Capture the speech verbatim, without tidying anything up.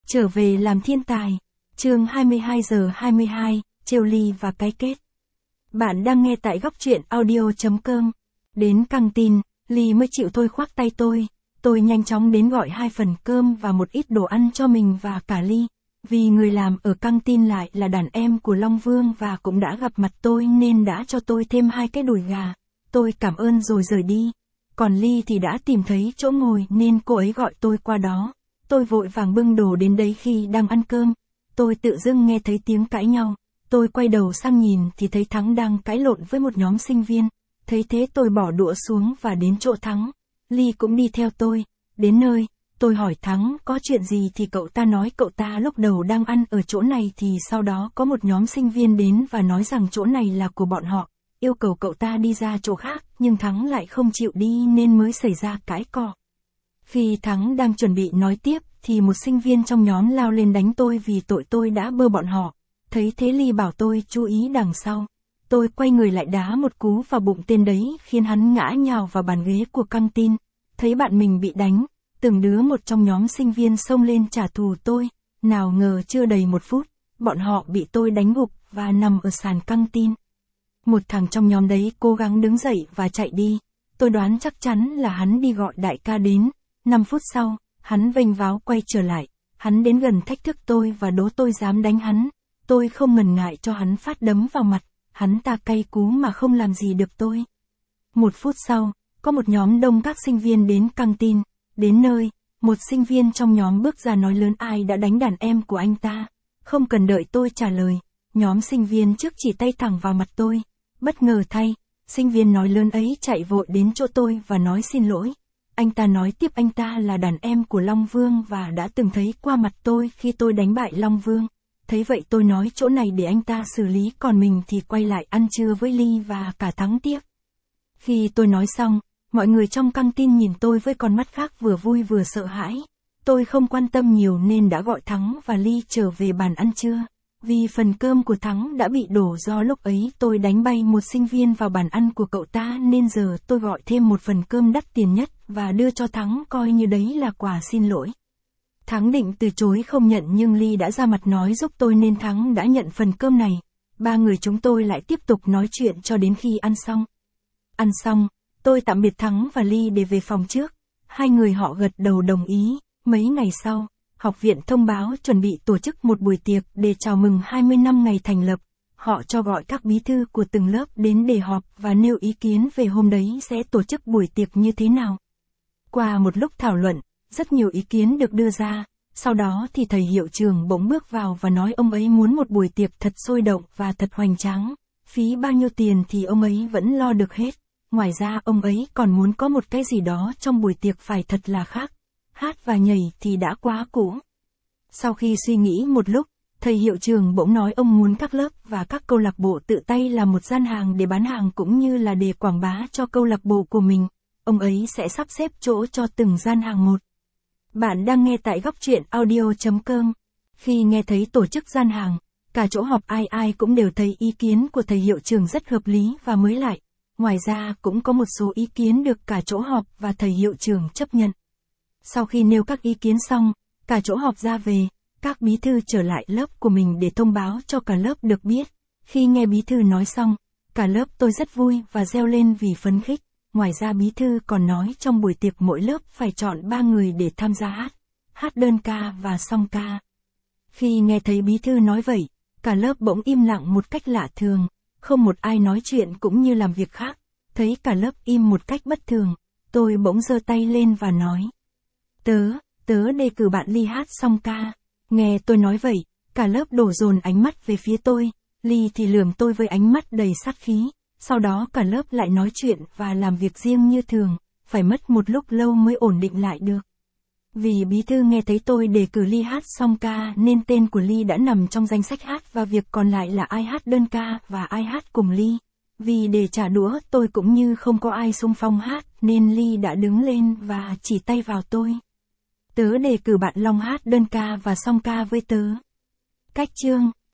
Trở về làm thiên tài. Chương hai mươi hai giờ hai mươi hai, trêu Ly và cái kết. Bạn đang nghe tại góc truyện audio chấm com. Đến căng tin, Ly mới chịu thôi khoác tay tôi. Tôi nhanh chóng đến gọi hai phần cơm và một ít đồ ăn cho mình và cả Ly. Vì người làm ở căng tin lại là đàn em của Long Vương và cũng đã gặp mặt tôi nên đã cho tôi thêm hai cái đùi gà. Tôi cảm ơn rồi rời đi. Còn Ly thì đã tìm thấy chỗ ngồi nên cô ấy gọi tôi qua đó. Tôi vội vàng bưng đồ đến đấy khi đang ăn cơm. Tôi tự dưng nghe thấy tiếng cãi nhau. Tôi quay đầu sang nhìn thì thấy Thắng đang cãi lộn với một nhóm sinh viên. Thấy thế tôi bỏ đũa xuống và đến chỗ Thắng. Ly cũng đi theo tôi. Đến nơi, tôi hỏi Thắng có chuyện gì thì cậu ta nói cậu ta lúc đầu đang ăn ở chỗ này thì sau đó có một nhóm sinh viên đến và nói rằng chỗ này là của bọn họ. Yêu cầu cậu ta đi ra chỗ khác nhưng Thắng lại không chịu đi nên mới xảy ra cãi cọ. Khi Thắng đang chuẩn bị nói tiếp thì một sinh viên trong nhóm lao lên đánh tôi vì tội tôi đã bơ bọn họ. Thấy thế Ly bảo tôi chú ý đằng sau. Tôi quay người lại đá một cú vào bụng tên đấy khiến hắn ngã nhào vào bàn ghế của căng tin. Thấy bạn mình bị đánh, từng đứa một trong nhóm sinh viên xông lên trả thù tôi. Nào ngờ chưa đầy một phút, bọn họ bị tôi đánh gục và nằm ở sàn căng tin. Một thằng trong nhóm đấy cố gắng đứng dậy và chạy đi. Tôi đoán chắc chắn là hắn đi gọi đại ca đến. Năm phút sau, hắn vênh váo quay trở lại. Hắn đến gần thách thức tôi và đố tôi dám đánh hắn. Tôi không ngần ngại cho hắn phát đấm vào mặt. Hắn ta cay cú mà không làm gì được tôi. Một phút sau, có một nhóm đông các sinh viên đến căng tin. Đến nơi, một sinh viên trong nhóm bước ra nói lớn ai đã đánh đàn em của anh ta. Không cần đợi tôi trả lời. Nhóm sinh viên trước chỉ tay thẳng vào mặt tôi. Bất ngờ thay, sinh viên nói lớn ấy chạy vội đến chỗ tôi và nói xin lỗi. Anh ta nói tiếp anh ta là đàn em của Long Vương và đã từng thấy qua mặt tôi khi tôi đánh bại Long Vương. Thấy vậy tôi nói chỗ này để anh ta xử lý còn mình thì quay lại ăn trưa với Ly và cả Thắng tiếp. Khi tôi nói xong, mọi người trong căng tin nhìn tôi với con mắt khác vừa vui vừa sợ hãi. Tôi không quan tâm nhiều nên đã gọi Thắng và Ly trở về bàn ăn trưa. Vì phần cơm của Thắng đã bị đổ do lúc ấy tôi đánh bay một sinh viên vào bàn ăn của cậu ta nên giờ tôi gọi thêm một phần cơm đắt tiền nhất và đưa cho Thắng coi như đấy là quà xin lỗi. Thắng định từ chối không nhận nhưng Ly đã ra mặt nói giúp tôi nên Thắng đã nhận phần cơm này. Ba người chúng tôi lại tiếp tục nói chuyện cho đến khi ăn xong. Ăn xong, tôi tạm biệt Thắng và Ly để về phòng trước. Hai người họ gật đầu đồng ý. Mấy ngày sau, học viện thông báo chuẩn bị tổ chức một buổi tiệc để chào mừng hai mươi năm ngày thành lập. Họ cho gọi các bí thư của từng lớp đến để họp và nêu ý kiến về hôm đấy sẽ tổ chức buổi tiệc như thế nào. Qua một lúc thảo luận, rất nhiều ý kiến được đưa ra. Sau đó thì thầy hiệu trưởng bỗng bước vào và nói ông ấy muốn một buổi tiệc thật sôi động và thật hoành tráng. Phí bao nhiêu tiền thì ông ấy vẫn lo được hết. Ngoài ra ông ấy còn muốn có một cái gì đó trong buổi tiệc phải thật là khác. Hát và nhảy thì đã quá cũ. Sau khi suy nghĩ một lúc, thầy hiệu trưởng bỗng nói ông muốn các lớp và các câu lạc bộ tự tay làm một gian hàng để bán hàng cũng như là để quảng bá cho câu lạc bộ của mình. Ông ấy sẽ sắp xếp chỗ cho từng gian hàng một. Bạn đang nghe tại góc truyện audio chấm com. Khi nghe thấy tổ chức gian hàng, cả chỗ họp ai ai cũng đều thấy ý kiến của thầy hiệu trưởng rất hợp lý và mới lại. Ngoài ra cũng có một số ý kiến được cả chỗ họp và thầy hiệu trưởng chấp nhận. Sau khi nêu các ý kiến xong, cả chỗ họp ra về, các bí thư trở lại lớp của mình để thông báo cho cả lớp được biết. Khi nghe bí thư nói xong, cả lớp tôi rất vui và reo lên vì phấn khích. Ngoài ra bí thư còn nói trong buổi tiệc mỗi lớp phải chọn ba người để tham gia hát, hát đơn ca và song ca. Khi nghe thấy bí thư nói vậy, cả lớp bỗng im lặng một cách lạ thường, không một ai nói chuyện cũng như làm việc khác. Thấy cả lớp im một cách bất thường, tôi bỗng giơ tay lên và nói. Tớ, tớ đề cử bạn Ly hát song ca. Nghe tôi nói vậy, cả lớp đổ dồn ánh mắt về phía tôi, Ly thì lườm tôi với ánh mắt đầy sát khí. Sau đó cả lớp lại nói chuyện và làm việc riêng như thường, phải mất một lúc lâu mới ổn định lại được. Vì bí thư nghe thấy tôi đề cử Ly hát song ca nên tên của Ly đã nằm trong danh sách hát và việc còn lại là ai hát đơn ca và ai hát cùng Ly. Vì để trả đũa tôi cũng như không có ai xung phong hát nên Ly đã đứng lên và chỉ tay vào tôi. Tớ đề cử bạn Long hát đơn ca và song ca với tớ. Cách chương